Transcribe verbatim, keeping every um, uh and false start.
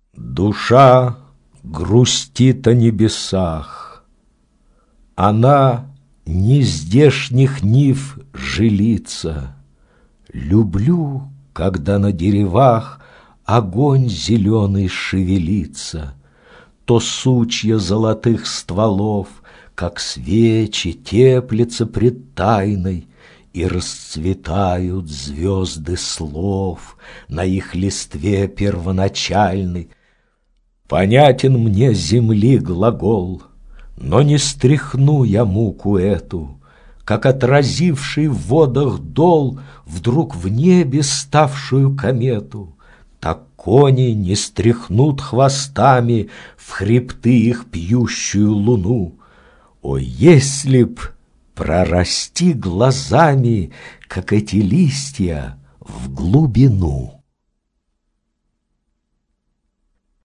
Душа грустит о небесах, она не здешних нив жилица. Люблю, когда на деревах огонь зеленый шевелится, то сучья золотых стволов, как свечи, теплятся пред тайной, и расцветают звезды слов на их листве первоначальной. Понятен мне земли глагол, но не стряхну я муку эту, как отразивший в водах дол вдруг в небе ставшую комету. Так кони не стряхнут хвостами в хребты их пьющую луну. О, если б прорасти глазами, как эти листья, в глубину!